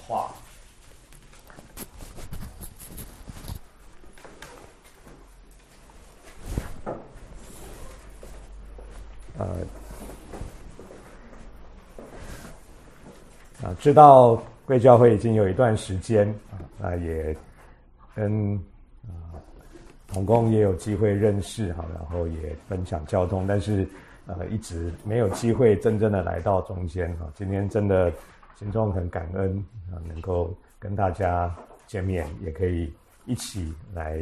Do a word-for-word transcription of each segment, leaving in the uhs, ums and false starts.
话。呃，啊，知道贵教会已经有一段时间啊，那也跟啊同工也有机会认识哈，然后也分享交通，但是呃一直没有机会真正的来到中间哈。今天真的心中很感恩啊，能够跟大家见面，也可以一起来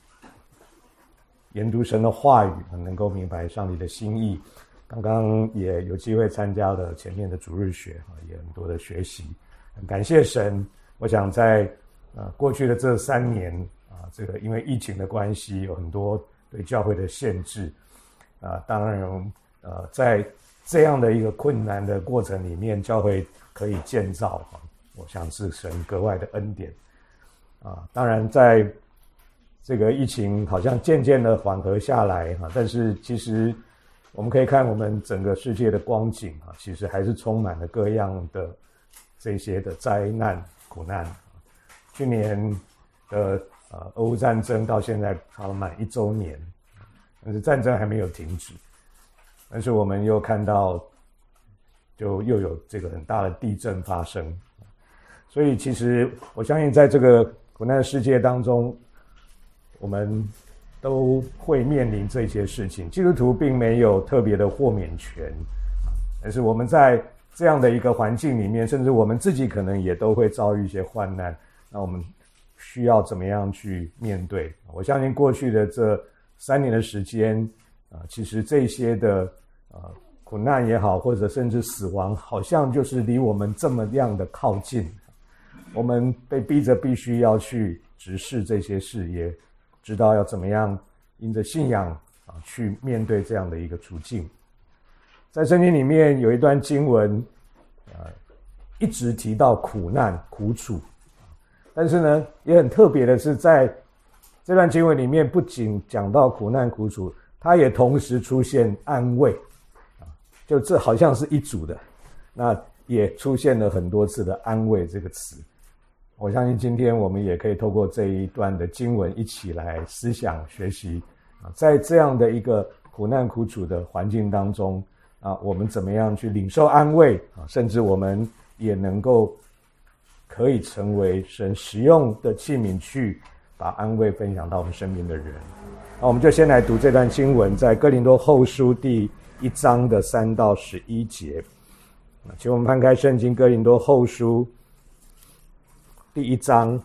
研读神的话语，能够明白上帝的心意。刚刚也有机会参加了前面的主日学，也很多的学习，很感谢神。我想在呃过去的这三年啊，这个因为疫情的关系，有很多对教会的限制啊。当然，呃，在这样的一个困难的过程里面，教会可以建造啊，我想是神格外的恩典啊。当然，在这个疫情好像渐渐的缓和下来哈，但是其实我们可以看我们整个世界的光景啊，其实还是充满了各样的这些的灾难苦难。去年的呃俄乌战争到现在差不多满一周年，但是战争还没有停止。但是我们又看到，就又有这个很大的地震发生。所以其实我相信在这个苦难的世界当中，我们都会面临这些事情。基督徒并没有特别的豁免权，但是我们在这样的一个环境里面，甚至我们自己可能也都会遭遇一些患难，那我们需要怎么样去面对？我相信过去的这三年的时间啊、呃，其实这些的呃苦难也好，或者甚至死亡，好像就是离我们这么样的靠近。我们被逼着必须要去直视这些事业，知道要怎么样因着信仰啊去面对这样的一个处境。在圣经里面有一段经文，呃，一直提到苦难苦楚，但是呢，也很特别的是，在这段经文里面，不仅讲到苦难苦楚，它也同时出现安慰，啊，就这好像是一组的，那也出现了很多次的安慰这个词。我相信今天我们也可以透过这一段的经文一起来思想学习啊，在这样的一个苦难苦楚的环境当中啊，我们怎么样去领受安慰啊，甚至我们也能够可以成为神使用的器皿，去把安慰分享到我们身边的人。那我们就先来读这段经文，在哥林多后书第一章的三到十一节。请我们翻开圣经哥林多后书第一章，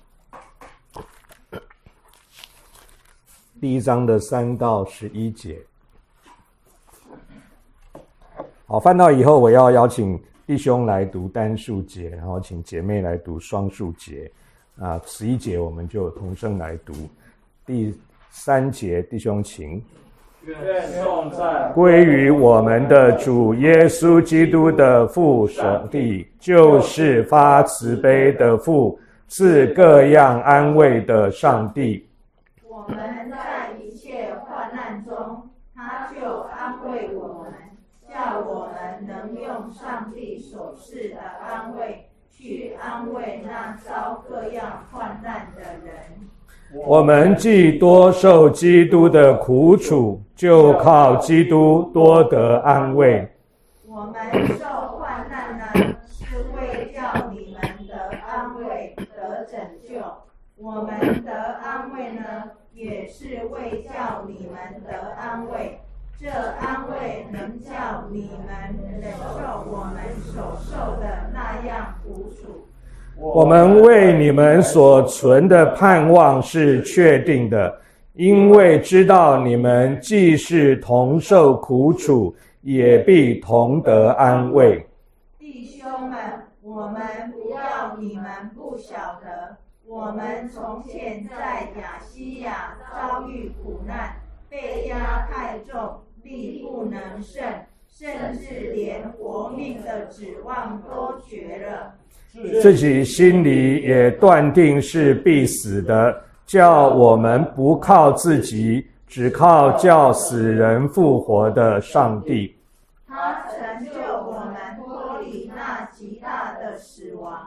第一章的三到十一节。好，翻到以后，我要邀请弟兄来读单数节，然后请姐妹来读双数节。啊，十一节我们就同声来读。第三节，弟兄请。 愿颂赞归于我们的主耶稣基督的父上帝，就是发慈悲的父，赐各样安慰的上帝。 我们在一切患难中，他就安慰我们，叫我们能用上帝所赐的安慰，去安慰那遭各样患难的人。 我们既多受基督的苦楚，就靠基督多得安慰。 我们受患难呢，是为叫你们得安慰，得拯救；我们得安慰呢，也是为叫你们得安慰。这安慰能叫你们忍受我们所受的那样苦楚。 我们为你们所存的盼望是确定的，因为知道你们既是同受苦楚，也必同得安慰。 弟兄们，我们不要你们不晓得，我们从前在亚西亚遭遇苦难，被压太重，力不能胜，甚至连活命的指望都绝了。 自己心里也断定是必死的，叫我们不靠自己，只靠叫死人复活的上帝。 他成就我们脱离那极大的死亡，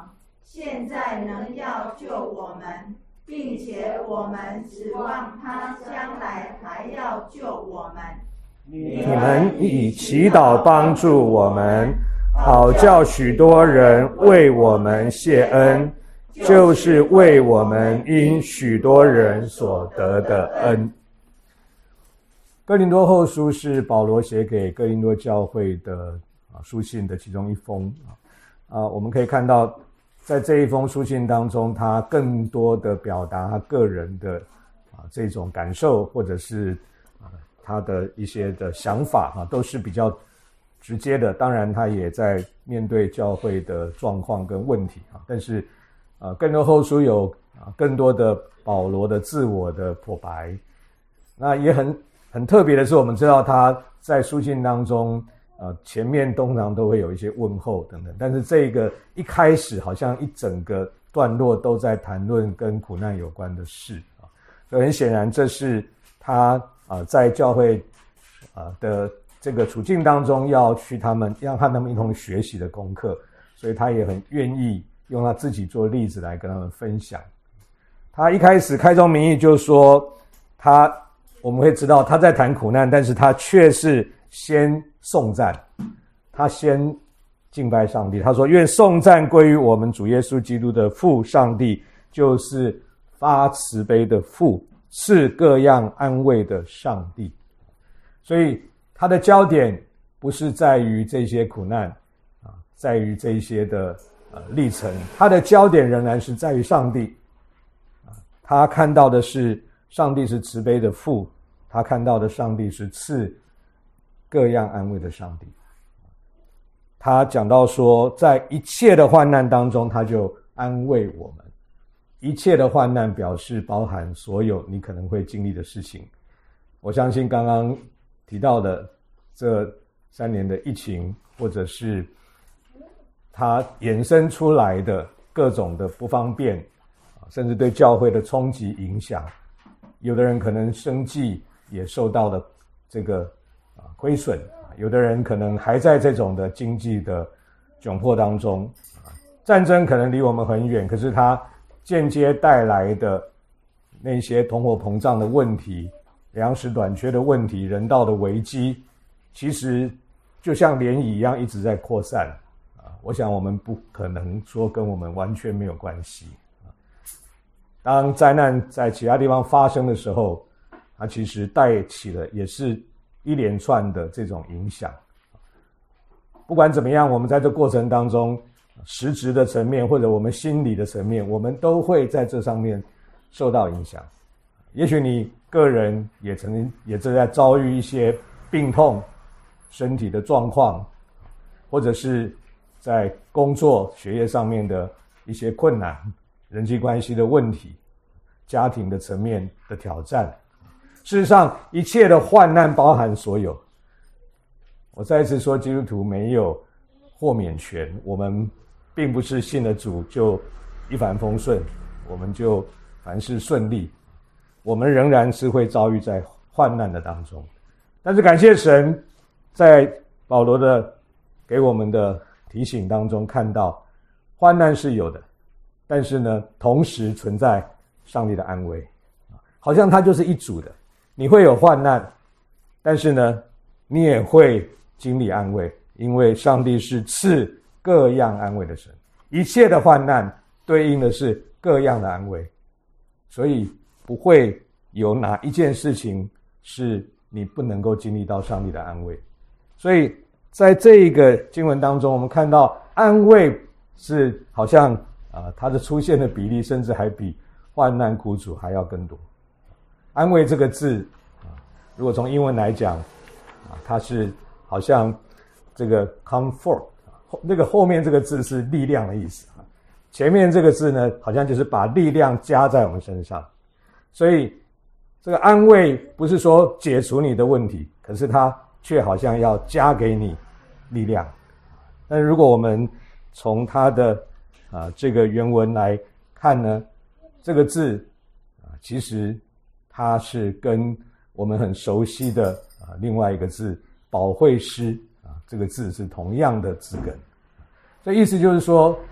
现在能要救我们，并且我们指望他将来还要救我们。 你们以祈祷帮助我们，好叫许多人为我们谢恩，就是为我们因许多人所得的恩。哥林多后书是保罗写给哥林多教会的书信的其中一封啊，我们可以看到在这一封书信当中，他更多的表达他个人的啊这种感受，或者是啊他的一些的想法啊，都是比较直接的。当然，他也在面对教会的状况跟问题啊，但是啊，更多后书有啊更多的保罗的自我的剖白。那也很很特别的是，我们知道他在书信当中，呃，前面通常都会有一些问候等等，但是这个一开始好像一整个段落都在谈论跟苦难有关的事啊，所以很显然这是他啊、呃、在教会啊、呃、的这个处境当中要去他们让他们一同学习的功课，所以他也很愿意用他自己做例子来跟他们分享。他一开始开宗明义就说他。我们会知道他在谈苦难，但是他却是先颂赞，他先敬拜上帝。他说：“愿颂赞归于我们主耶稣基督的父上帝，就是发慈悲的父，赐各样安慰的上帝。”所以他的焦点不是在于这些苦难啊，在于这些的呃历程，他的焦点仍然是在于上帝啊，他看到的是上帝是慈悲的父。他看到的上帝是赐各样安慰的上帝。他讲到说，在一切的患难当中，他就安慰我们。一切的患难表示包含所有你可能会经历的事情。我相信刚刚提到的这三年的疫情，或者是它衍生出来的各种的不方便，甚至对教会的冲击影响，有的人可能生计也受到了这个啊亏损，有的人可能还在这种的经济的窘迫当中，战争可能离我们很远，可是它间接带来的那些通货膨胀的问题、粮食短缺的问题、人道的危机，其实就像涟漪一样一直在扩散啊！我想我们不可能说跟我们完全没有关系啊。当灾难在其他地方发生的时候，它其实带起了也是一连串的这种影响。不管怎么样，我们在这过程当中，实质的层面或者我们心理的层面，我们都会在这上面受到影响。也许你个人也曾经也正在遭遇一些病痛、身体的状况，或者是在工作、学业上面的一些困难、人际关系的问题、家庭的层面的挑战。事实上，一切的患难包含所有。我再一次说，基督徒没有豁免权，我们并不是信了主就一帆风顺，我们就凡事顺利，我们仍然是会遭遇在患难的当中。但是感谢神，在保罗的给我们的提醒当中看到，患难是有的，但是呢，同时存在上帝的安慰，好像它就是一组的。你会有患难，但是呢，你也会经历安慰，因为上帝是赐各样安慰的神。一切的患难对应的是各样的安慰，所以不会有哪一件事情是你不能够经历到上帝的安慰。所以在这一个经文当中，我们看到安慰是好像啊、呃，它的出现的比例甚至还比患难苦楚还要更多。安慰这个字啊，如果从英文来讲啊，它是好像这个 comfort， 那个后面这个字是力量的意思啊，前面这个字呢，好像就是把力量加在我们身上。所以这个安慰不是说解除你的问题，可是它却好像要加给你力量。但如果我们从它的啊这个原文来看呢，这个字啊其实它是跟我们很熟悉的啊另外一个字保惠师啊这个字是同样的字根。所以意思就是说，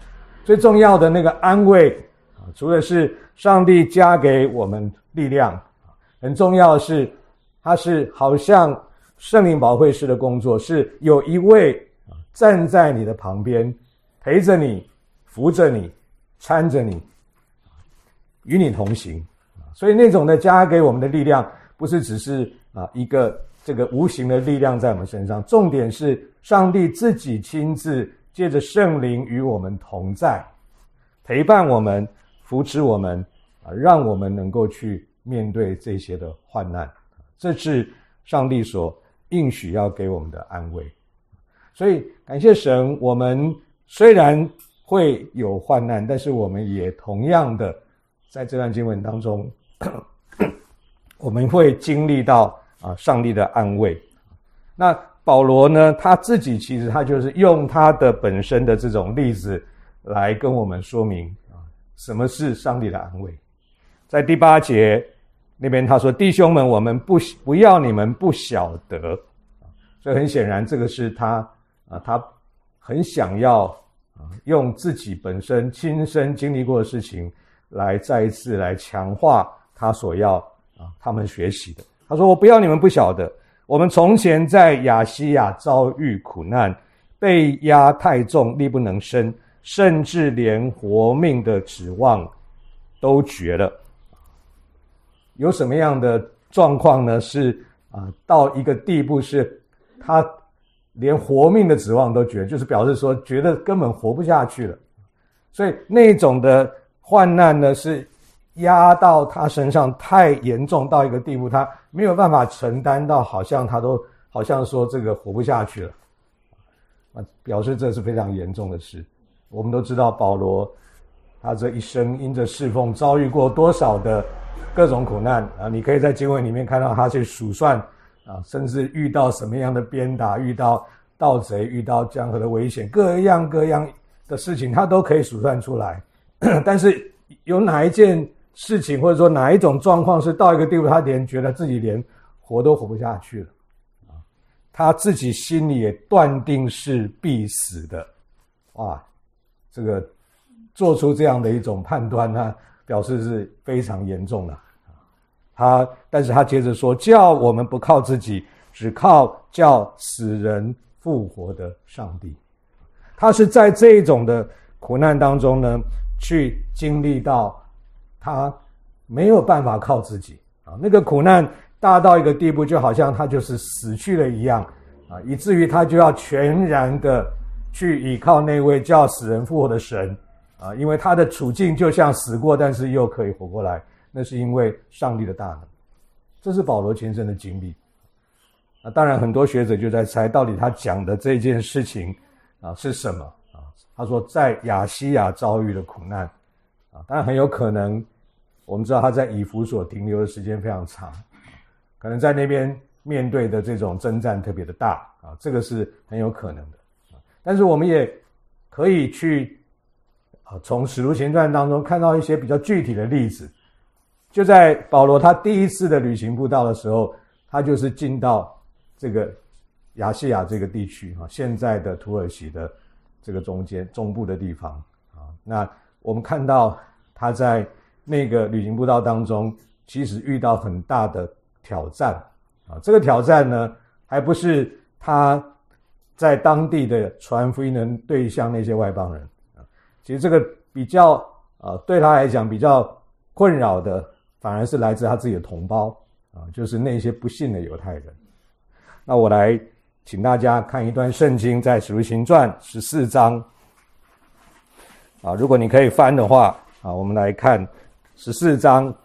最重要的那个安慰啊，除了是上帝加给我们力量，很重要的是，它是好像圣灵保惠师的工作，是有一位站在你的旁边，陪着你，扶着你，搀着你，与你同行。所以那种的加给我们的力量，不是只是啊一个这个无形的力量在我们身上，重点是上帝自己亲自借着圣灵与我们同在，陪伴我们，扶持我们，啊，让我们能够去面对这些的患难。这是上帝所应许要给我们的安慰。所以感谢神，我们虽然会有患难，但是我们也同样的在这段经文当中我们会经历到啊上帝的安慰。那保罗呢，他自己其实他就是用他的本身的这种例子来跟我们说明啊什么是上帝的安慰。在第八节那边他说，弟兄们，我们不不要你们不晓得。所以很显然这个是他啊他很想要啊用自己本身亲身经历过的事情来再一次来强化他所要啊他们学习的。他说，我不要你们不晓得，我们从前在亚西亚遭遇苦难，被压太重，力不能伸，甚至连活命的指望都绝了。有什么样的状况呢？是啊，到一个地步是他连活命的指望都绝，就是表示说觉得根本活不下去了。所以那种的患难呢，是压到他身上太严重到一个地步，他没有办法承担到，好像他都好像说这个活不下去了，啊，表示这是非常严重的事。我们都知道保罗他这一生因着侍奉遭遇过多少的各种苦难啊！你可以在经文里面看到他去数算啊，甚至遇到什么样的鞭打，遇到盗贼，遇到江河的危险，各样各样的事情他都可以数算出来。但是有哪一件事情或者说哪一种状况是到一个地步他连觉得自己连活都活不下去了，他自己心里也断定是必死的。哇，这个做出这样的一种判断，他表示是非常严重的。他但是他接着说，叫我们不靠自己，只靠叫死人复活的上帝。他是在这种的苦难当中呢，去经历到他没有办法靠自己啊，那个苦难大到一个地步，就好像他就是死去了一样啊，以至于他就要全然的去倚靠那位叫死人复活的神啊，因为他的处境就像死过，但是又可以活过来，那是因为上帝的大能。这是保罗亲身的经历啊。当然很多学者就在猜，到底他讲的这件事情啊是什么啊？他说在亚西亚遭遇的苦难啊，当然很有可能，我们知道他在以弗所停留的时间非常长，可能在那边面对的这种征战特别的大啊，这个是很有可能的。但是我们也可以去啊，从使徒行传当中看到一些比较具体的例子。就在保罗他第一次的旅行布道的时候，他就是进到这个亚细亚这个地区啊，现在的土耳其的这个中间中部的地方啊。那我们看到他在那个旅行布道当中，其实遇到很大的挑战啊。这个挑战呢，还不是他在当地的传福音的对象那些外邦人啊，其实这个比较啊对他来讲比较困扰的，反而是来自他自己的同胞啊，就是那些不信的犹太人。那我来请大家看一段圣经，在使徒行传十四章啊，如果你可以翻的话啊，我们来看十四章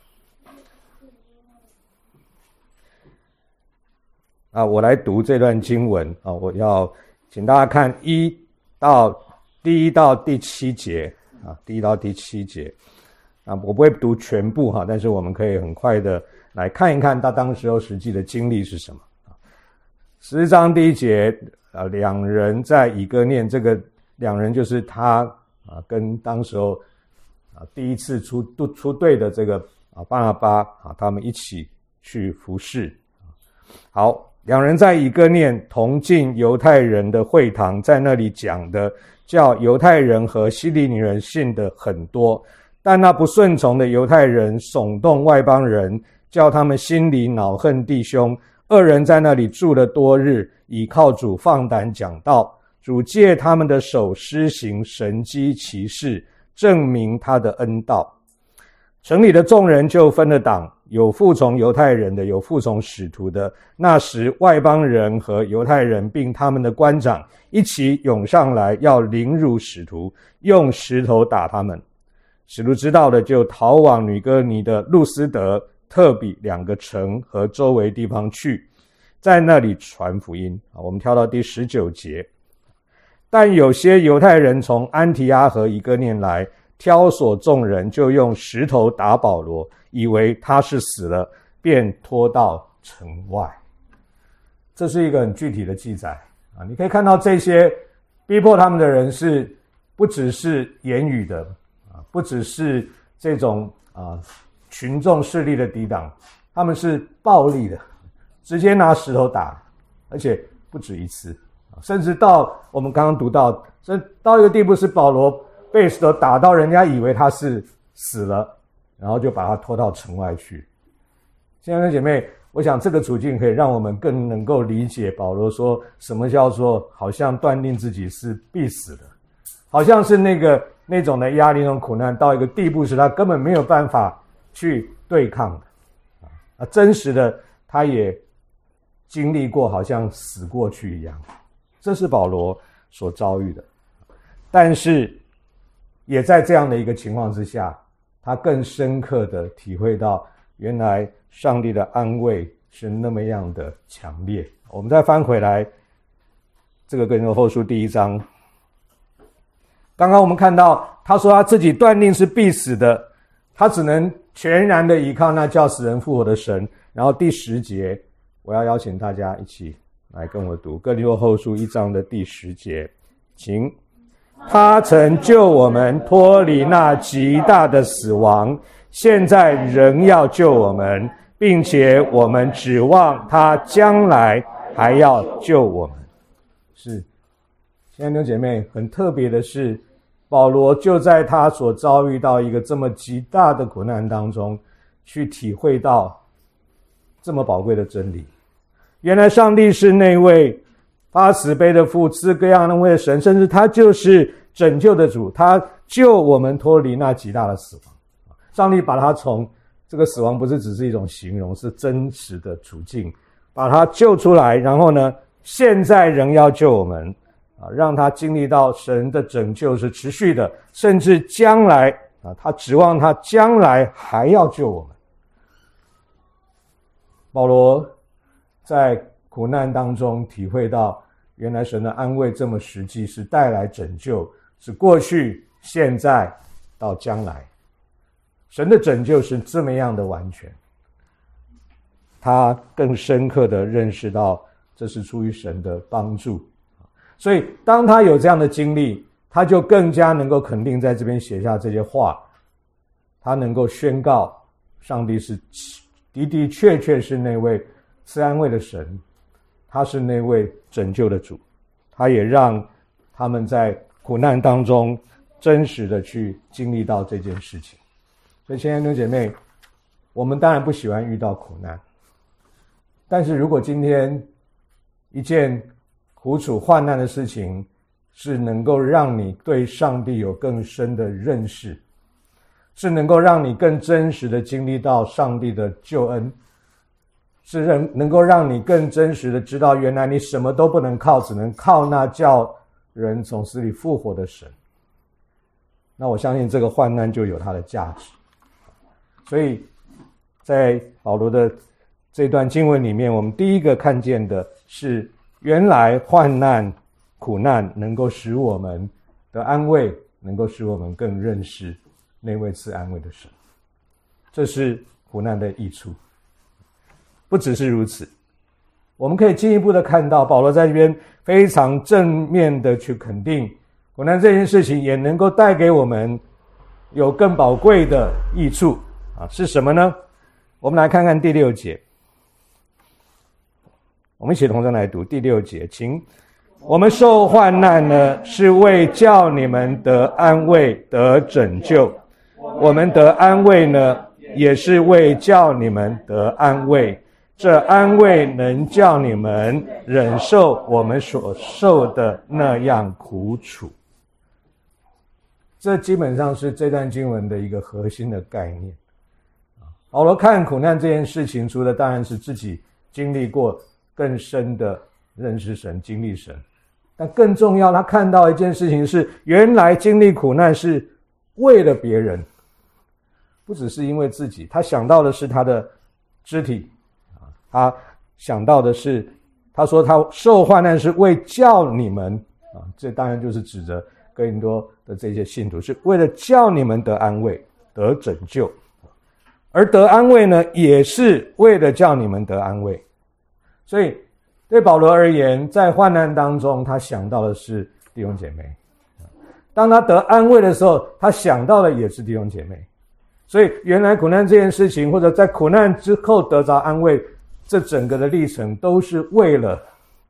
啊，我来读这段经文啊，我要请大家看一到第一到第七节啊，第一到第七节啊，我不会读全部哈，但是我们可以很快的来看一看他当时候实际的经历是什么啊。十四章第一节啊，两人在以哥念，这个两人就是他啊跟当时候啊第一次出出队的这个啊巴拿巴啊，他们一起去服侍。好，两人在以哥念同进犹太人的会堂，在那里讲的叫犹太人和希利尼人信的很多，但那不顺从的犹太人耸动外邦人，叫他们心里恼恨弟兄。二人在那里住了多日，倚靠主放胆讲道。主借他们的手施行神迹奇事，证明他的恩道。城里的众人就分了党，有服从犹太人的，有服从使徒的。那时外邦人和犹太人并他们的官长一起涌上来，要凌辱使徒，用石头打他们。使徒知道了，就逃往女哥尼的路斯德、特比两个城和周围地方去，在那里传福音。我们跳到第十九节。但有些犹太人从安提阿和以哥念来，挑唆众人，就用石头打保罗，以为他是死了，便拖到城外。这是一个很具体的记载啊！你可以看到这些逼迫他们的人是不只是言语的啊，不只是这种啊群众势力的抵挡，他们是暴力的，直接拿石头打，而且不止一次。甚至到我们刚刚读到，这到一个地步是保罗被石头打到人家以为他是死了，然后就把他拖到城外去。亲爱的姐妹，我想这个处境可以让我们更能够理解保罗说什么叫做好像断定自己是必死的，好像是那个那种的压力、那种苦难到一个地步是他根本没有办法去对抗的啊，真实的他也经历过好像死过去一样。这是保罗所遭遇的，但是也在这样的一个情况之下，他更深刻的体会到原来上帝的安慰是那么样的强烈。我们再翻回来这个哥林多后书第一章，刚刚我们看到他说他自己断定是必死的，他只能全然的依靠那叫死人复活的神。然后第十节，我要邀请大家一起来跟我读哥林多后书一章的第十节，请。他曾救我们脱离那极大的死亡，现在仍要救我们，并且我们指望他将来还要救我们。是，亲爱的姐妹，很特别的是，保罗就在他所遭遇到一个这么极大的苦难当中，去体会到这么宝贵的真理。原来上帝是那位发慈悲的父，赐各样恩惠的神，甚至他就是拯救的主，他救我们脱离那极大的死亡。上帝把他从这个死亡不是只是一种形容，是真实的处境，把他救出来，然后呢，现在仍要救我们啊，让他经历到神的拯救是持续的，甚至将来啊，他指望他将来还要救我们。保罗在苦难当中体会到，原来神的安慰这么实际，是带来拯救，是过去、现在到将来。神的拯救是这么样的完全，他更深刻的认识到这是出于神的帮助。所以当他有这样的经历，他就更加能够肯定在这边写下这些话，他能够宣告上帝是的的确确是那位赐安慰的神，他是那位拯救的主，他也让他们在苦难当中真实的去经历到这件事情。所以亲爱的姐妹，我们当然不喜欢遇到苦难，但是如果今天一件苦楚患难的事情是能够让你对上帝有更深的认识，是能够让你更真实的经历到上帝的救恩，是能够让你更真实的知道原来你什么都不能靠，只能靠那叫人从死里复活的神，那我相信这个患难就有它的价值。所以在保罗的这段经文里面，我们第一个看见的是原来患难苦难能够使我们的安慰，能够使我们更认识那位赐安慰的神，这是苦难的益处。不只是如此，我们可以进一步的看到保罗在这边非常正面的去肯定苦难这件事情也能够带给我们有更宝贵的益处啊，是什么呢？我们来看看第六节，我们一起同声来读第六节，请。 我们受患难呢，是为叫你们得安慰、得拯救。我们得安慰呢，也是为叫你们得安慰。这安慰能叫你们忍受我们所受的那样苦楚。这基本上是这段经文的一个核心的概念。保罗看苦难这件事情，除了当然是自己经历过更深的认识神、经历神，但更重要，他看到一件事情是，原来经历苦难是为了别人，不只是因为自己。他想到的是他的肢体，他想到的是，他说他受患难是为叫你们啊，这当然就是指着哥林多的这些信徒，是为了叫你们得安慰、得拯救。而得安慰呢，也是为了叫你们得安慰。所以对保罗而言，在患难当中，他想到的是弟兄姐妹。当他得安慰的时候，他想到的也是弟兄姐妹。所以原来苦难这件事情，或者在苦难之后得着安慰，这整个的历程都是为了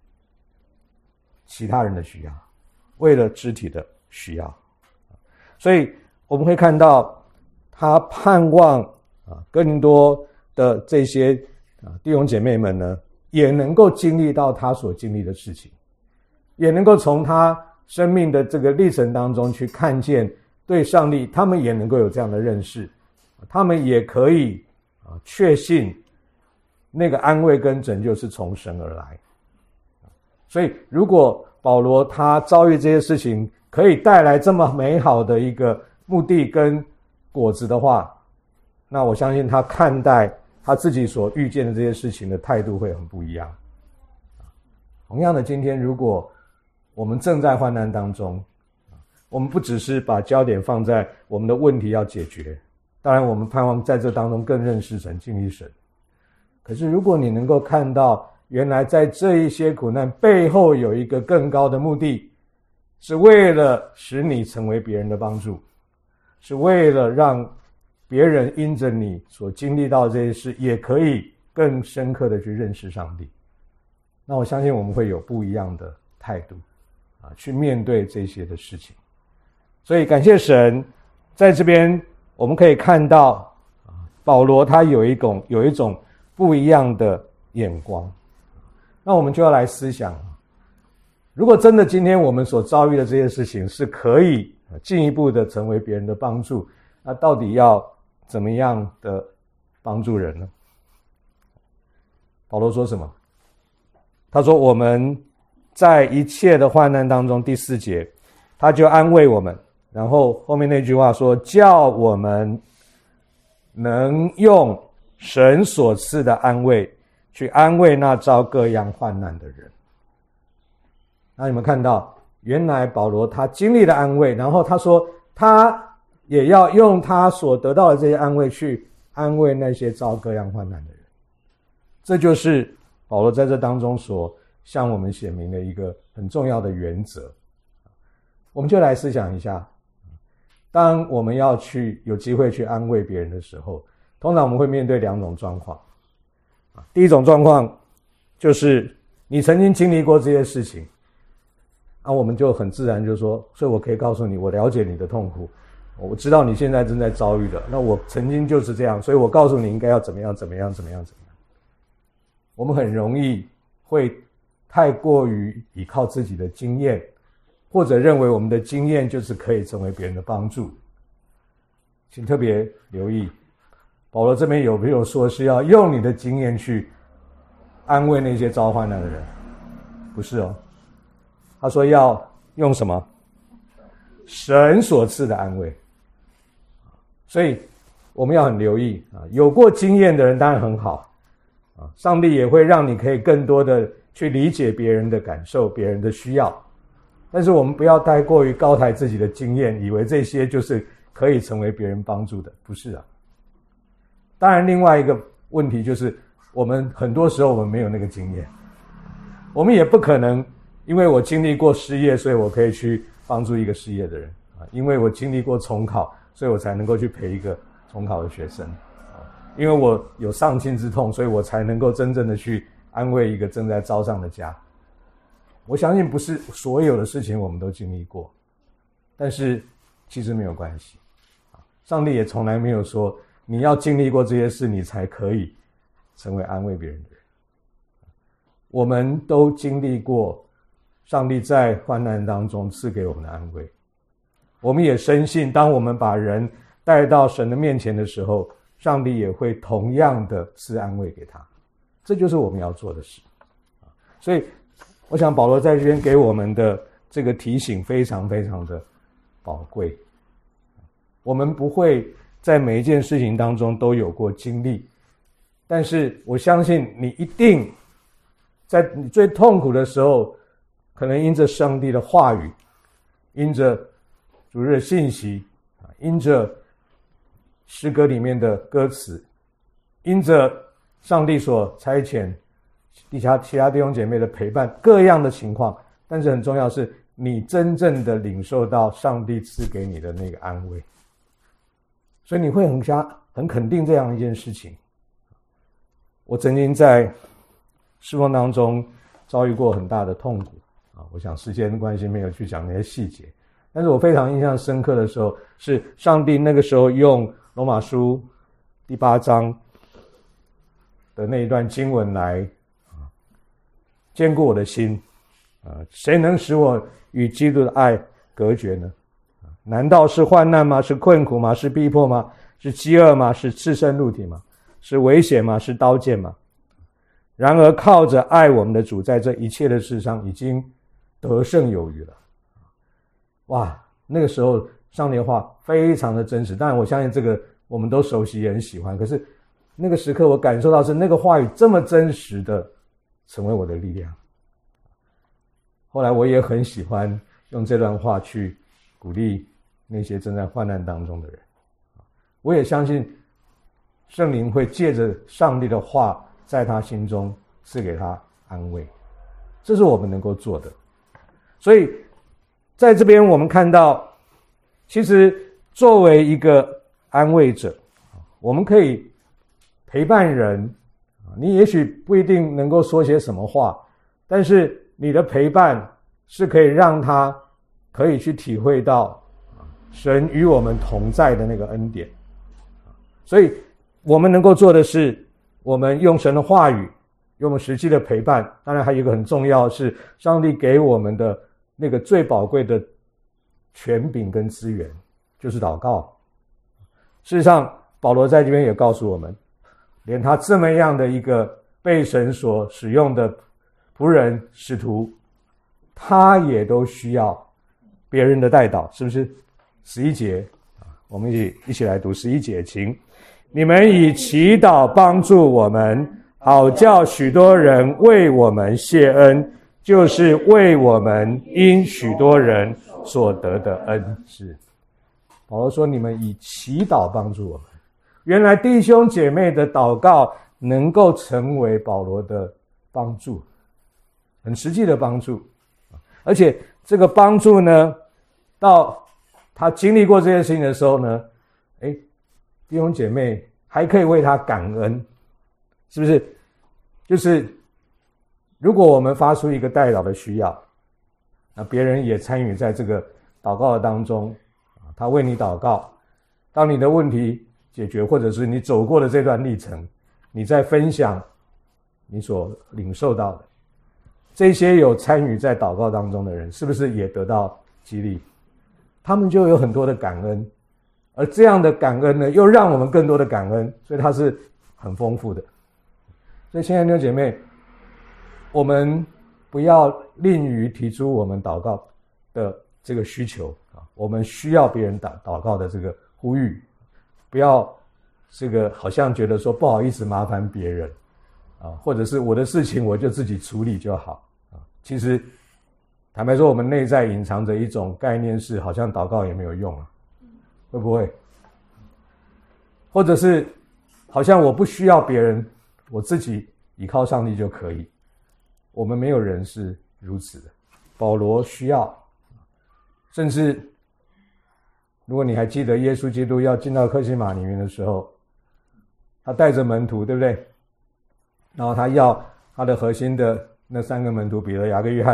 其他人的需要，为了肢体的需要。所以我们会看到他盼望啊，哥林多的这些啊弟兄姐妹们呢，也能够经历到他所经历的事情，也能够从他生命的这个历程当中去看见对上帝，他们也能够有这样的认识，他们也可以啊确信那个安慰跟拯救是从神而来。所以如果保罗他遭遇这些事情可以带来这么美好的一个目的跟果子的话，那我相信他看待他自己所遇见的这些事情的态度会很不一样。同样的，今天如果我们正在患难当中，我们不只是把焦点放在我们的问题要解决，当然我们盼望在这当中更认识神、经历神。可是如果你能够看到原来在这一些苦难背后有一个更高的目的，是为了使你成为别人的帮助，是为了让别人因着你所经历到的这些事，也可以更深刻的去认识上帝。那我相信我们会有不一样的态度啊，去面对这些的事情。所以感谢神，在这边我们可以看到啊，保罗他有一种有一种不一样的眼光。那我们就要来思想，如果真的今天我们所遭遇的这些事情是可以进一步的成为别人的帮助，那到底要怎么样的帮助人呢？保罗说什么？他说我们在一切的患难当中，第四节他就安慰我们，然后后面那句话说，叫我们能用神所赐的安慰去安慰那遭各样患难的人。那你们看到原来保罗他经历了安慰，然后他说他也要用他所得到的这些安慰去安慰那些遭各样患难的人。这就是保罗在这当中所向我们显明的一个很重要的原则。我们就来思想一下，当我们要去有机会去安慰别人的时候，通常我们会面对两种状况。第一种状况就是你曾经经历过这些事情，啊，我们就很自然就说，所以我可以告诉你，我了解你的痛苦，我知道你现在正在遭遇的，那我曾经就是这样，所以我告诉你应该要怎么样怎么样怎么样怎么样。我们很容易会太过于依靠自己的经验，或者认为我们的经验就是可以成为别人的帮助。请特别留意，保罗这边有没有说是要用你的经验去安慰那些遭患难的人？不是哦，他说要用什么？神所赐的安慰。所以我们要很留意啊，有过经验的人当然很好啊，上帝也会让你可以更多的去理解别人的感受、别人的需要。但是我们不要太过于高抬自己的经验，以为这些就是可以成为别人帮助的，不是啊。当然另外一个问题就是我们很多时候我们没有那个经验，我们也不可能因为我经历过失业，所以我可以去帮助一个失业的人啊，因为我经历过重考，所以我才能够去陪一个重考的学生啊，因为我有丧亲之痛，所以我才能够真正的去安慰一个正在遭上的家。 我相信不是所有的事情我们都经历过，但是其实没有关系。上帝也从来没有说你要经历过这些事你才可以成为安慰别人的人。我们都经历过上帝在患难当中赐给我们的安慰，我们也深信当我们把人带到神的面前的时候，上帝也会同样的赐安慰给他。这就是我们要做的事。所以我想保罗在这边给我们的这个提醒非常非常的宝贵。我们不会在每一件事情当中都有过经历，但是我相信你一定在你最痛苦的时候，可能因着上帝的话语，因着主日的信息，因着诗歌里面的歌词，因着上帝所差遣其他其他弟兄姐妹的陪伴，各样的情况，但是很重要的是你真正的领受到上帝赐给你的那个安慰，所以你会很加很肯定这样一件事情。我曾经在侍奉当中遭遇过很大的痛苦啊，我想时间关系没有去讲那些细节，但是我非常印象深刻的时候，是上帝那个时候用罗马书第八章的那一段经文来啊坚固我的心啊，谁能使我与基督的爱隔绝呢？难道是患难吗？是困苦吗？是逼迫吗？是饥饿吗？是赤身露体吗？是危险吗？是刀剑吗？然而靠着爱我们的主，在这一切的事上已经得胜有余了。哇，那个时候上帝的话非常的真实，当然我相信这个我们都熟悉也很喜欢，可是那个时刻我感受到是那个话语这么真实的成为我的力量。后来我也很喜欢用这段话去鼓励那些正在患难当中的人。我也相信圣灵会借着上帝的话在他心中赐给他安慰，这是我们能够做的。所以在这边我们看到，其实作为一个安慰者，我们可以陪伴人，你也许不一定能够说些什么话，但是你的陪伴是可以让他可以去体会到神与我们同在的那个恩典。所以我们能够做的是，我们用神的话语，用我们实际的陪伴，当然还有一个很重要的是上帝给我们的那个最宝贵的权柄跟资源，就是祷告。事实上保罗在这边也告诉我们，连他这么样的一个被神所使用的仆人使徒，他也都需要别人的代祷，是不是？十一节，我们一起一起来读十一节，请你们以祈祷帮助我们，好叫许多人为我们谢恩，就是为我们因许多人所得的恩。是保罗说你们以祈祷帮助我们，原来弟兄姐妹的祷告能够成为保罗的帮助，很实际的帮助。而且这个帮助呢，到他经历过这件事情的时候呢，诶，弟兄姐妹还可以为他感恩，是不是？就是如果我们发出一个代祷的需要，那别人也参与在这个祷告的当中，他为你祷告，当你的问题解决，或者是你走过的这段历程，你在分享你所领受到的，这些有参与在祷告当中的人，是不是也得到激励？他们就有很多的感恩，而这样的感恩呢，又让我们更多的感恩，所以它是很丰富的。所以亲爱的弟兄姐妹，我们不要吝于提出我们祷告的这个需求啊，我们需要别人祷祷告的这个呼吁，不要这个好像觉得说不好意思麻烦别人啊，或者是我的事情我就自己处理就好啊。其实坦白说，我们内在隐藏着一种概念是，好像祷告也没有用啊，会不会？或者是好像我不需要别人，我自己依靠上帝就可以。我们没有人是如此的，保罗需要，甚至如果你还记得耶稣基督要进到客西马里面的时候，他带着门徒，对不对？然后他要他的核心的那三个门徒彼得、雅各、约翰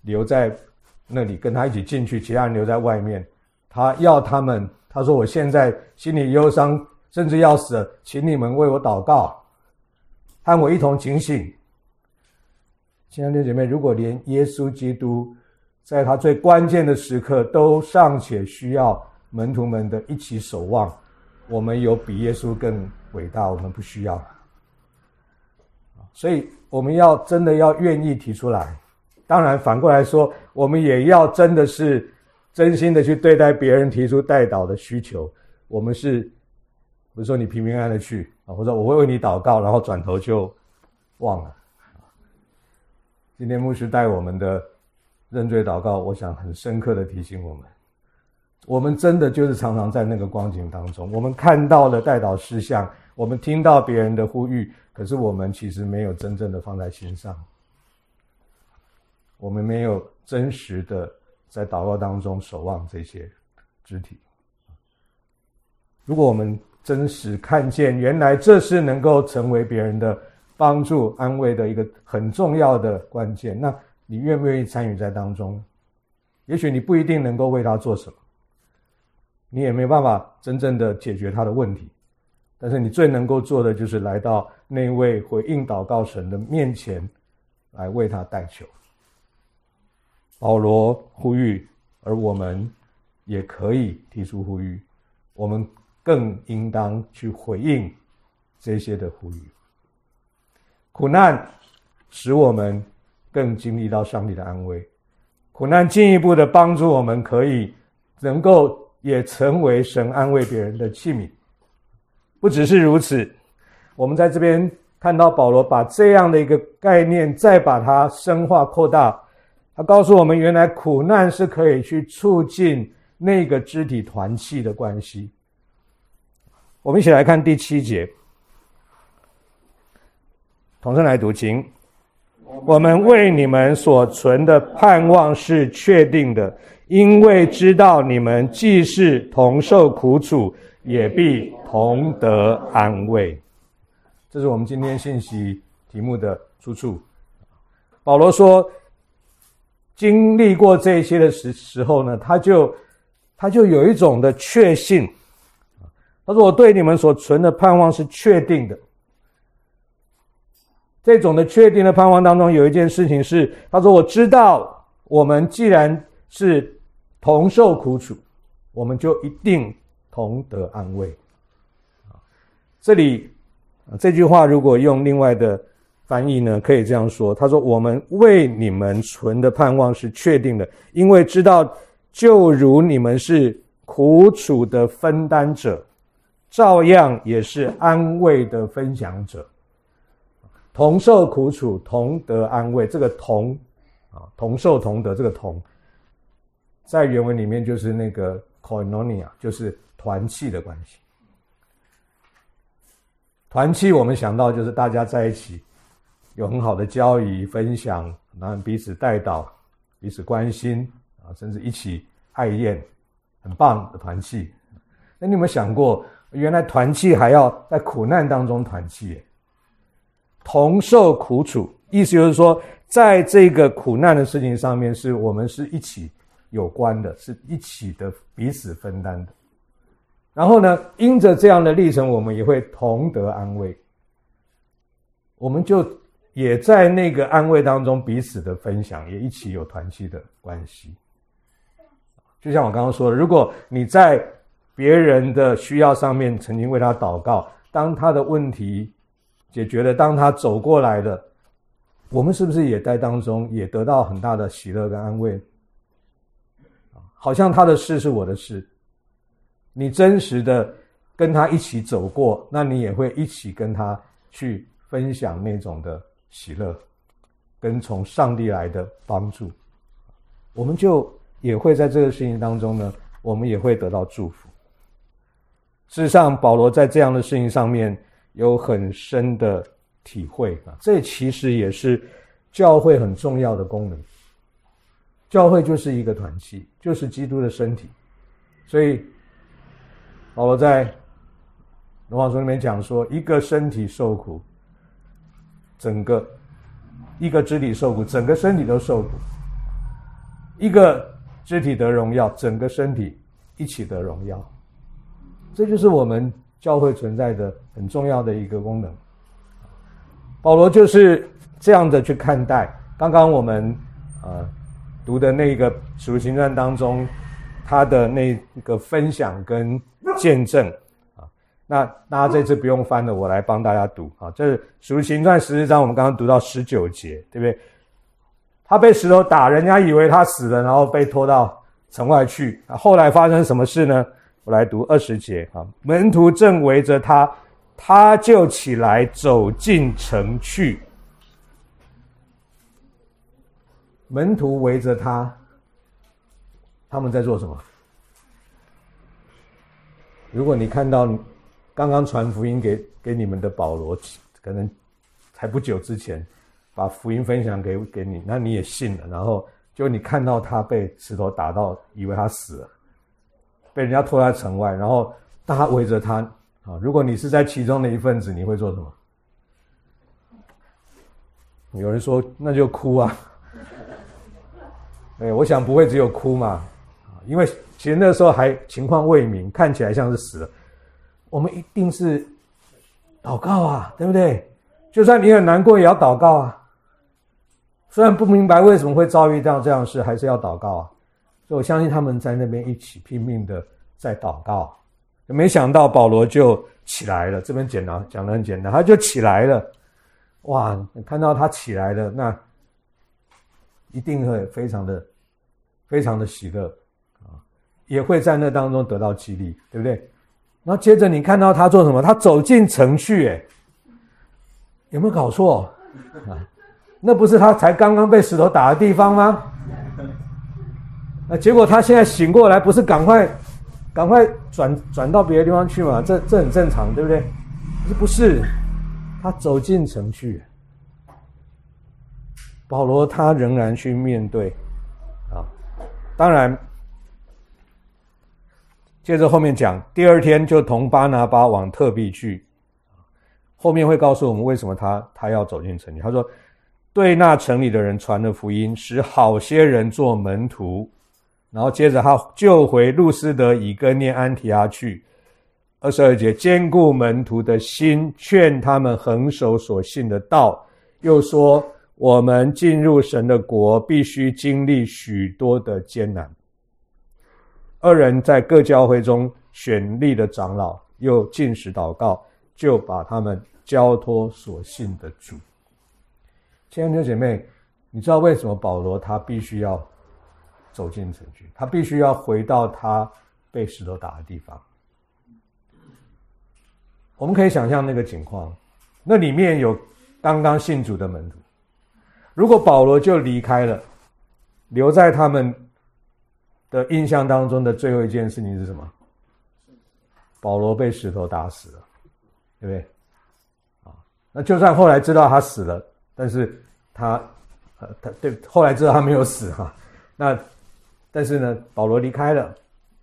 留在那里，跟他一起进去，其他人留在外面。他要他们，他说我现在心里忧伤，甚至要死了，请你们为我祷告，和我一同警醒。亲爱的弟兄姐妹，如果连耶稣基督在他最关键的时刻都尚且需要门徒们的一起守望，我们有比耶稣更伟大，我们不需要。所以我们要真的要愿意提出来。当然反过来说，我们也要真的是真心的去对待别人提出代祷的需求。我们是不是说你平平安安的去啊，或者我会为你祷告，然后转头就忘了。今天牧师带我们的认罪祷告，我想很深刻的提醒我们，我们真的就是常常在那个光景当中，我们看到了代祷事项，我们听到别人的呼吁，可是我们其实没有真正的放在心上，我们没有真实的在祷告当中守望这些肢体。如果我们真实看见原来这是能够成为别人的帮助安慰的一个很重要的关键，那你愿不愿意参与在当中？也许你不一定能够为他做什么，你也没办法真正的解决他的问题，但是你最能够做的就是来到那位回应祷告神的面前，来为他代求。保罗呼吁，而我们也可以提出呼吁，我们更应当去回应这些的呼吁。苦难使我们更经历到上帝的安慰，苦难进一步的帮助我们可以能够也成为神安慰别人的器皿。不只是如此，我们在这边看到保罗把这样的一个概念再把它深化扩大，他告诉我们原来苦难是可以去促进那个肢体团契的关系。我们一起来看第七节，同声来读，请。我们为你们所存的盼望是确定的，因为知道你们既是同受苦楚，也必同得安慰。这是我们今天信息题目的出处。保罗说经历过这些的时时候呢，他就他就有一种的确信。他说我对你们所存的盼望是确定的。这种的确定的盼望当中有一件事情是，他说我知道我们既然是同受苦楚，我们就一定同得安慰。这里这句话如果用另外的翻译呢，可以这样说，他说我们为你们存的盼望是确定的，因为知道就如你们是苦楚的分担者，照样也是安慰的分享者。同受苦楚，同得安慰，这个同啊，同受同得，这个同在原文里面就是那个 koinonia， 就是团契的关系。团契我们想到就是大家在一起有很好的交谊分享，然后彼此带祷，彼此关心啊，甚至一起爱宴，很棒的团契。那你有没有想过，原来团契还要在苦难当中团契耶？同受苦楚，意思就是说在这个苦难的事情上面，是我们是一起有关的，是一起的彼此分担的。然后呢，因着这样的历程，我们也会同得安慰，我们就也在那个安慰当中彼此的分享，也一起有团契的关系。就像我刚刚说的，如果你在别人的需要上面曾经为他祷告，当他的问题解决了，当他走过来了，我们是不是也在当中也得到很大的喜乐跟安慰？好像他的事是我的事，你真实的跟他一起走过，那你也会一起跟他去分享那种的喜乐跟从上帝来的帮助，我们就也会在这个事情当中呢，我们也会得到祝福。事实上保罗在这样的事情上面有很深的体会，这其实也是教会很重要的功能。教会就是一个团契，就是基督的身体。所以保罗在罗马书里面讲说，一个身体受苦，整个一个肢体受苦，整个身体都受苦。 一个肢体得荣耀，整个身体一起得荣耀。这就是我们教会存在的很重要的一个功能。保罗就是这样的去看待刚刚我们呃读的那个使徒行传当中他的那个分享跟见证啊。那大家这次不用翻了，我来帮大家读啊。这是使徒行传十四章，我们刚刚读到十九节，对不对？他被石头打，人家以为他死了，然后被拖到城外去。后来发生什么事呢？我来读二十节啊。门徒正围着他，他就起来走进城去。门徒围着他，他们在做什么？如果你看到刚刚传福音给给你们的保罗，可能才不久之前把福音分享给给你，那你也信了，然后就你看到他被石头打到，以为他死了，被人家拖在城外，然后大家围着他啊。如果你是在其中的一份子，你会做什么？有人说那就哭啊。对，我想不会只有哭嘛，因为其实那时候还情况未明，看起来像是死了。我们一定是祷告啊，对不对？就算你很难过，也要祷告啊。虽然不明白为什么会遭遇到这样的事，还是要祷告啊。所以我相信他们在那边一起拼命的在祷告。没想到保罗就起来了，这边简单讲得很简单，他就起来了。哇，你看到他起来了，那一定会非常的非常的喜乐啊，也会在那当中得到激励，对不对？然后接着你看到他做什么？他走进城去，诶，有没有搞错啊？那不是他才刚刚被石头打的地方吗？那结果他现在醒过来，不是赶快赶快转转到别的地方去嘛？这这很正常，对不对？可是不是，他走进城去。保罗他仍然去面对啊，当然接着后面讲，第二天就同巴拿巴往特庇去，后面会告诉我们为什么他他要走进城里。他说对那城里的人传了福音，使好些人做门徒，然后接着他就回路斯德、以哥念、安提阿去。二十二节，坚固门徒的心，劝他们恒守所信的道，又说我们进入神的国，必须经历许多的艰难。二人在各教会中选立的长老，又禁食祷告，就把他们交托所信的主。亲爱的姐妹，你知道为什么保罗他必须要走进城去？他必须要回到他被石头打的地方。我们可以想象那个情况，那里面有刚刚信主的门徒。如果保罗就离开了，留在他们的印象当中的最后一件事情是什么？保罗被石头打死了，对不对？啊，那就算后来知道他死了，但是他，呃，他对后来知道他没有死哈、啊，那但是呢，保罗离开了，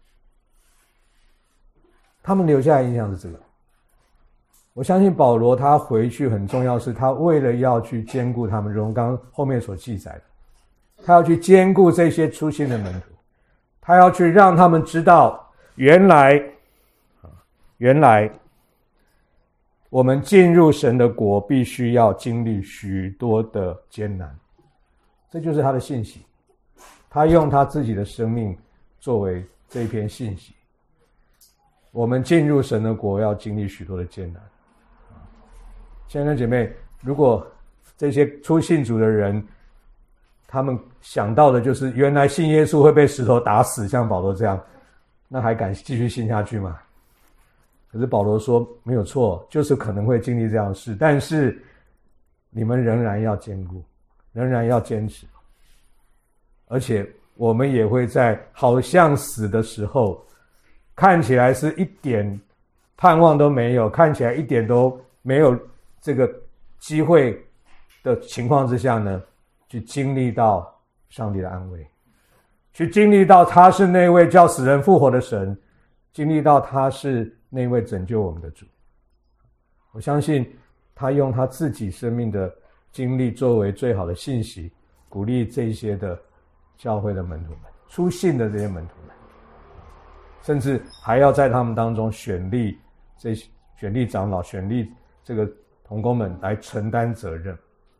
他们留下的印象是这个。我相信保罗他回去很重要，是他为了要去兼顾他们，如刚刚后面所记载的，他要去兼顾这些初信的门徒，他要去让他们知道，原来，原来我们进入神的国必须要经历许多的艰难，这就是他的信息。他用他自己的生命作为这一篇信息。我们进入神的国要经历许多的艰难。亲爱的姐妹，如果这些初信主的人，他们想到的就是原来信耶稣会被石头打死，像保罗这样，那还敢继续信下去吗？可是保罗说没有错，就是可能会经历这样的事，但是你们仍然要坚固，仍然要坚持，而且我们也会在好像死的时候，看起来是一点盼望都没有，看起来一点都没有这个机会的情况之下呢，去经历到上帝的安慰，去经历到他是那位叫死人复活的神，经历到他是那位拯救我们的主。我相信他用他自己生命的经历作为最好的信息，鼓励这些的教会的门徒们，初信的这些门徒们，甚至还要在他们当中选立这选立长老，选立这个同工们来承担责任。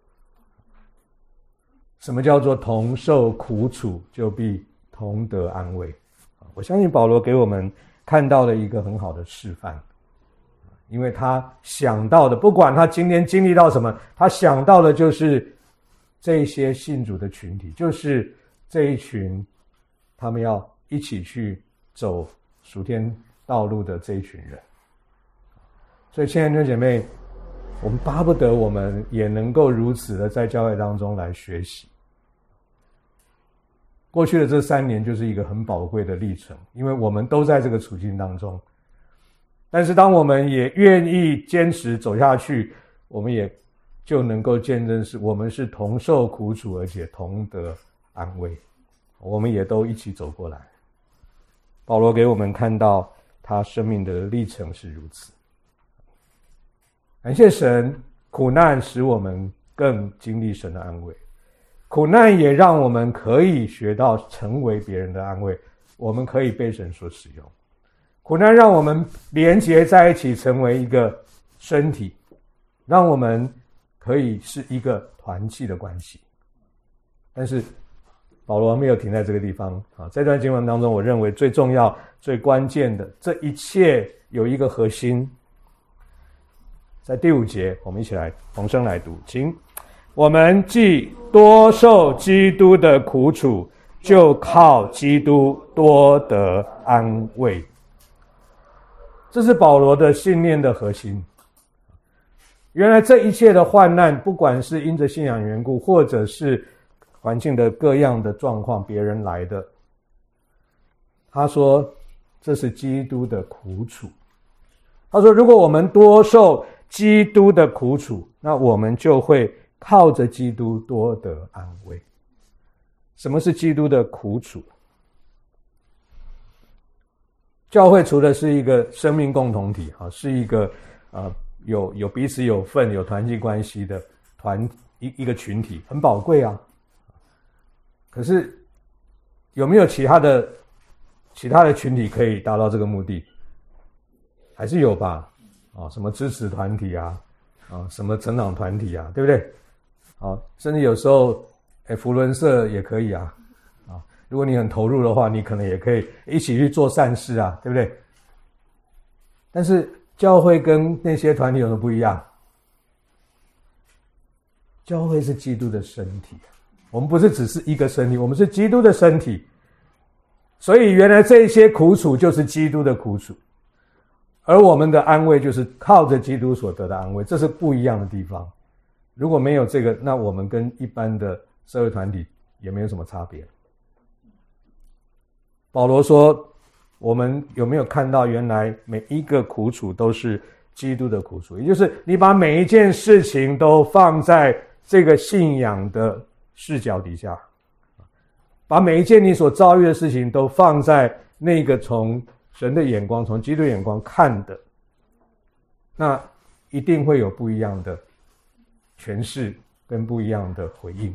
什么叫做同受苦楚，就必同得安慰？我相信保罗给我们看到了一个很好的示范，因为他想到的，不管他今天经历到什么，他想到的就是这些信主的群体，就是这一群他们要一起去走属天道路的这一群人。所以亲爱的弟兄姐妹，我们巴不得我们也能够如此的在教会当中来学习。过去的这三年就是一个很宝贵的历程，因为我们都在这个处境当中。但是当我们也愿意坚持走下去，我们也就能够见证是我们是同受苦楚，而且同得安慰。我们也都一起走过来。保罗给我们看到他生命的历程是如此。感谢神，苦难使我们更经历神的安慰，苦难也让我们可以学到成为别人的安慰，我们可以被神所使用。苦难让我们连结在一起，成为一个身体，让我们可以是一个团契的关系。但是保罗没有停在这个地方啊，这段经文当中，我认为最重要、最关键的，这一切有一个核心，在第五节，我们一起来同声来读，请。我们既多受基督的苦楚，就靠基督多得安慰。这是保罗的信念的核心。原来这一切的患难，不管是因着信仰缘故，或者是环境的各样的状况，别人来的，他说这是基督的苦楚。他说如果我们多受基督的苦楚，那我们就会靠着基督多得安慰。什么是基督的苦楚？教会除了是一个生命共同体，是一个呃有有彼此有份、有团契关系的团一一个群体，很宝贵啊。可是有没有其他的其他的群体可以达到这个目的？还是有吧？啊，什么支持团体啊，啊，什么成长团体啊，对不对？啊，甚至有时候，哎，扶轮社也可以啊，啊，如果你很投入的话，你可能也可以一起去做善事啊，对不对？但是教会跟那些团体有什么不一样？教会是基督的身体，我们不是只是一个身体，我们是基督的身体。所以原来这些苦楚就是基督的苦楚，而我们的安慰就是靠着基督所得的安慰，这是不一样的地方。如果没有这个，那我们跟一般的社会团体也没有什么差别。保罗说，我们有没有看到原来每一个苦楚都是基督的苦楚，也就是你把每一件事情都放在这个信仰的视角底下，把每一件你所遭遇的事情都放在那个从神的眼光、从基督的眼光看的，那一定会有不一样的诠释跟不一样的回应。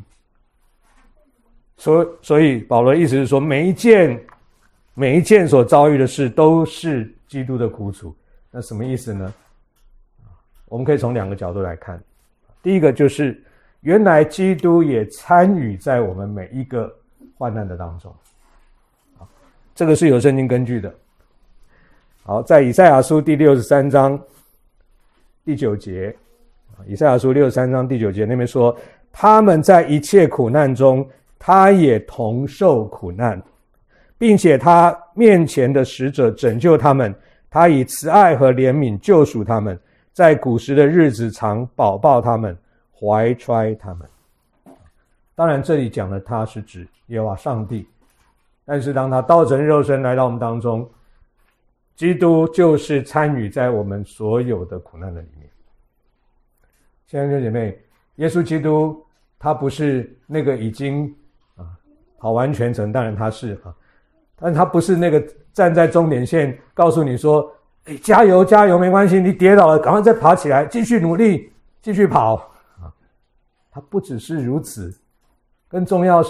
所所以保罗的意思是说，每一件每一件所遭遇的事都是基督的苦楚。那什么意思呢？我们可以从两个角度来看。第一个就是原来基督也参与在我们每一个患难的当中，这个是有圣经根据的。好，在以赛亚书第六十三章第九节，以赛亚书六十三章第九节那边说，他们在一切苦难中，他也同受苦难，并且他面前的使者拯救他们，他以慈爱和怜悯救赎他们，在古时的日子常保抱他们，怀揣他们。当然这里讲的他是指耶和华上帝，但是当他道成肉身来到我们当中，基督就是参与在我们所有的苦难的里面。亲爱的姐妹，耶稣基督他不是那个已经啊跑完全程，当然他是啊，但他不是那个站在终点线告诉你说，哎，加油加油，没关系，你跌倒了赶快再爬起来，继续努力，继续跑啊。他不只是如此，更重要的是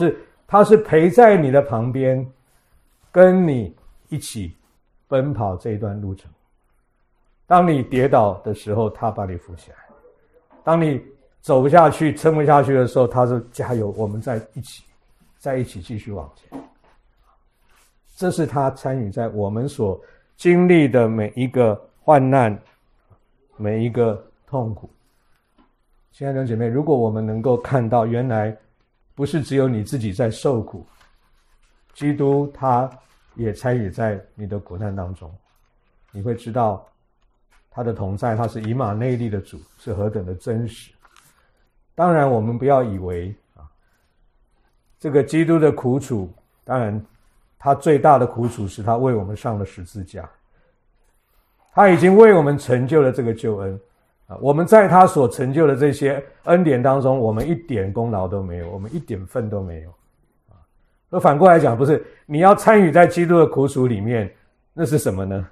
他是陪在你的旁边，跟你一起奔跑这一段路程。当你跌倒的时候，他把你扶起来；当你走不下去、撑不下去的时候，他是加油，我们在一起，在一起继续往前。这是他参与在我们所经历的每一个患难、每一个痛苦。亲爱的姐妹，如果我们能够看到，原来不是只有你自己在受苦，基督他也参与在你的苦难当中，你会知道他的同在，他是以马内利的主，是何等的真实。当然我们不要以为啊，这个基督的苦楚，当然他最大的苦楚是他为我们上了十字架，他已经为我们成就了这个救恩啊，我们在他所成就的这些恩典当中，我们一点功劳都没有，我们一点份都没有啊。而反过来讲，不是你要参与在基督的苦楚里面，那是什么呢？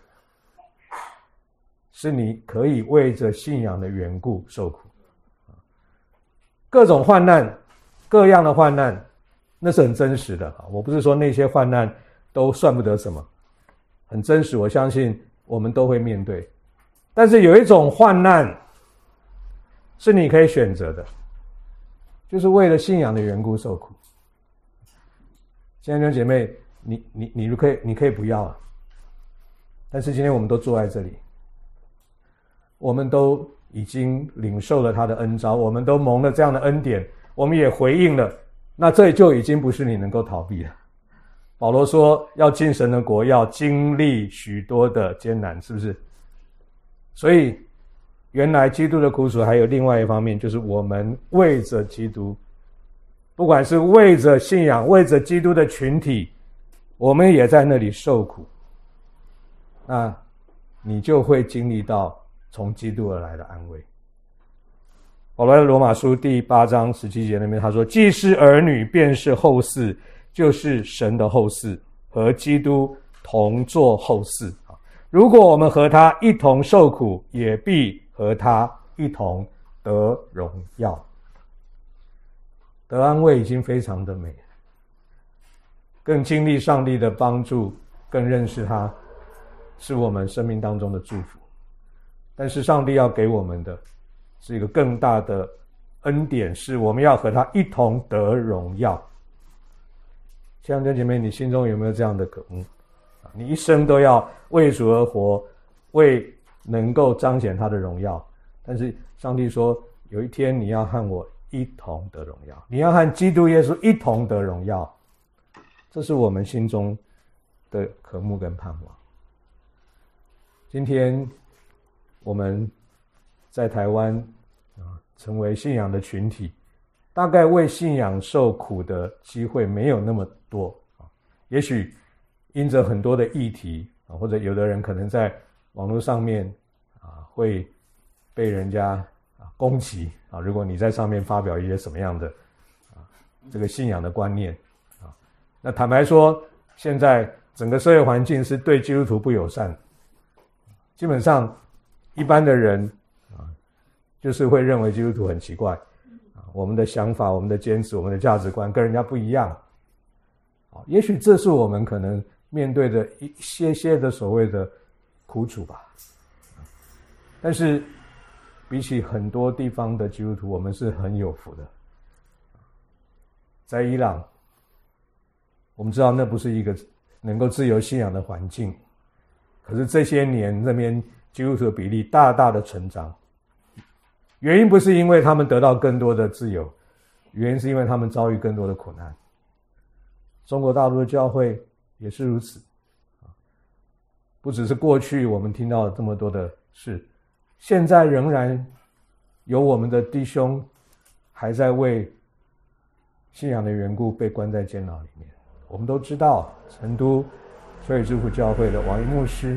是你可以为着信仰的缘故受苦。各种患难，各样的患难，那是很真实的。我不是说那些患难都算不得什么，很真实，我相信我们都会面对。但是有一种患难是你可以选择的，就是为了信仰的缘故受苦。亲爱的姐妹，你你你可以你可以不要啊，但是今天我们都坐在这里，我们都已经领受了他的恩召，我们都蒙了这样的恩典，我们也回应了，那这就已经不是你能够逃避了。保罗说要进神的国，要经历许多的艰难，是不是？所以原来基督的苦楚还有另外一方面，就是我们为着基督，不管是为着信仰，为着基督的群体，我们也在那里受苦，那你就会经历到从基督而来的安慰。保罗在罗马书第八章十七节那边他说，既是儿女，便是后嗣，就是神的后嗣，和基督同作后嗣。如果我们和他一同受苦，也必和他一同得荣耀。得安慰已经非常的美，更经历上帝的帮助，更认识他，是我们生命当中的祝福。但是上帝要给我们的是一个更大的恩典，是我们要和他一同得荣耀。亲爱的姐妹，你心中有没有这样的渴慕？你一生都要为主而活，为能够彰显他的荣耀。但是上帝说，有一天你要和我一同得荣耀，你要和基督耶稣一同得荣耀。这是我们心中的渴慕跟盼望。今天我们在台湾啊，成为信仰的群体，大概为信仰受苦的机会没有那么多啊。也许因着很多的议题啊，或者有的人可能在网络上面啊会被人家啊攻击啊，如果你在上面发表一些什么样的啊这个信仰的观念啊，那坦白说，现在整个社会环境是对基督徒不友善，基本上一般的人啊，就是会认为基督徒很奇怪啊，我们的想法、我们的坚持、我们的价值观跟人家不一样啊，也许这是我们可能面对的一些些的所谓的苦楚吧。但是比起很多地方的基督徒，我们是很有福的。在伊朗，我们知道那不是一个能够自由信仰的环境，可是这些年那边基督徒的比例大大的成长，原因不是因为他们得到更多的自由，原因是因为他们遭遇更多的苦难。中国大陆的教会也是如此，不只是过去我们听到这么多的事，现在仍然有我们的弟兄还在为信仰的缘故被关在监牢里面。我们都知道成都所以之父教会的王一牧师，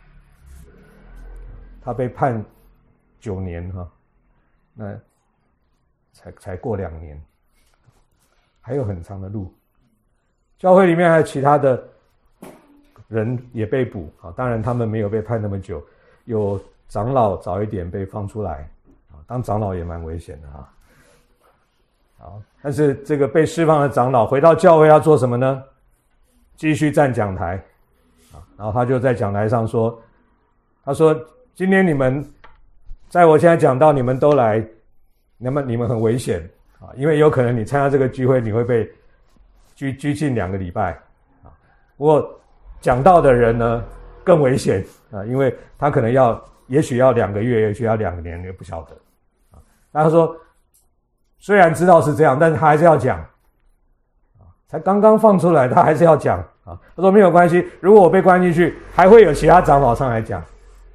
他被判九年哈，那才才过两年，还有很长的路。教会里面还有其他的人也被捕啊，当然他们没有被判那么久，有长老早一点被放出来啊，当长老也蛮危险的啊。 好，但是这个被释放的长老回到教会要做什么呢？继续站讲台，然后他就在讲台上说，他说今天你们在我现在讲到你们都来，那么你们很危险啊，因为有可能你参加这个聚会你会被拘拘禁两个礼拜啊。不过讲道的人呢更危险啊，因为他可能要也许要两个月，也许要两年，也不晓得啊。那他说虽然知道是这样，但是他还是要讲啊，才刚刚放出来他还是要讲啊。他说没有关系，如果我被关进去还会有其他长老上来讲。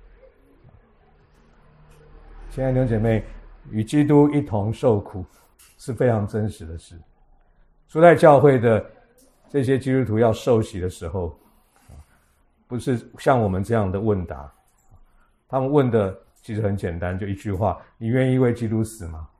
亲爱的弟兄姐妹，与基督一同受苦是非常真实的事。初代教会的这些基督徒要受洗的时候，不是像我们这样的问答，他们问的其实很简单，就一句话：你愿意为基督死吗？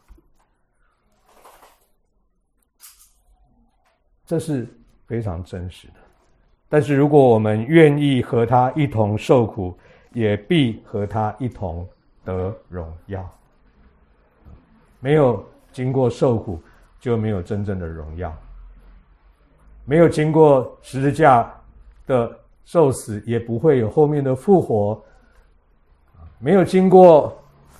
这是非常真实的。但是如果我们愿意和他一同受苦，也必和他一同得荣耀。没有经过受苦，就没有真正的荣耀。没有经过十字架的受死，也不会有后面的复活。没有经过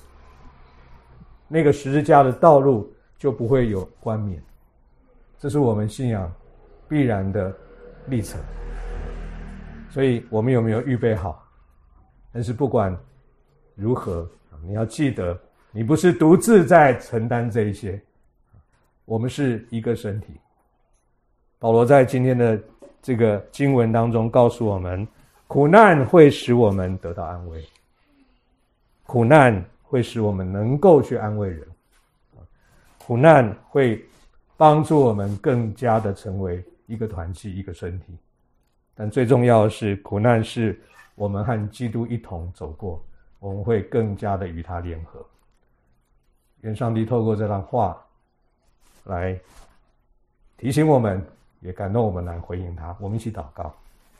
那个十字架的道路，就不会有冠冕。这是我们信仰必然的历程。所以我们有没有预备好？但是不管如何，你要记得，你不是独自在承担这一些，我们是一个身体。保罗在今天的这个经文当中告诉我们，苦难会使我们得到安慰，苦难会使我们能够去安慰人，苦难会帮助我们更加的成为一个团体，一个身体。但最重要的是，苦难是我们和基督一同走过，我们会更加的与他联合。愿上帝透过这段话来提醒我们，也感动我们来回应他。我们一起祷告。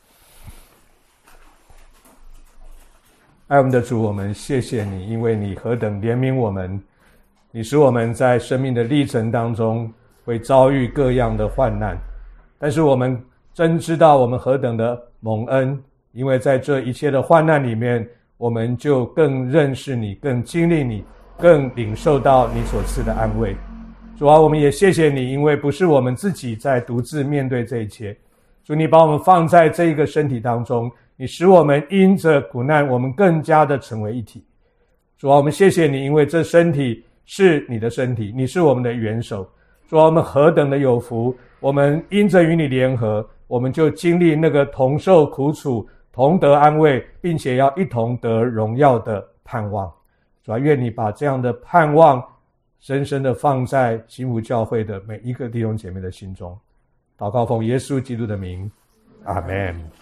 爱我们的主，我们谢谢你，因为你何等怜悯我们，你使我们在生命的历程当中会遭遇各样的患难，但是我们真知道我们何等的蒙恩，因为在这一切的患难里面，我们就更认识你，更经历你，更领受到你所赐的安慰。主啊，我们也谢谢你，因为不是我们自己在独自面对这一切，主，你把我们放在这一个身体当中，你使我们因着苦难，我们更加的成为一体。主啊，我们谢谢你，因为这身体是你的身体，你是我们的元首。主啊，我们何等的有福，我们因着与你联合，我们就经历那个同受苦楚，同得安慰，并且要一同得荣耀的盼望。主啊，愿你把这样的盼望深深的放在新福教会的每一个弟兄姐妹的心中。祷告奉耶稣基督的名，阿们。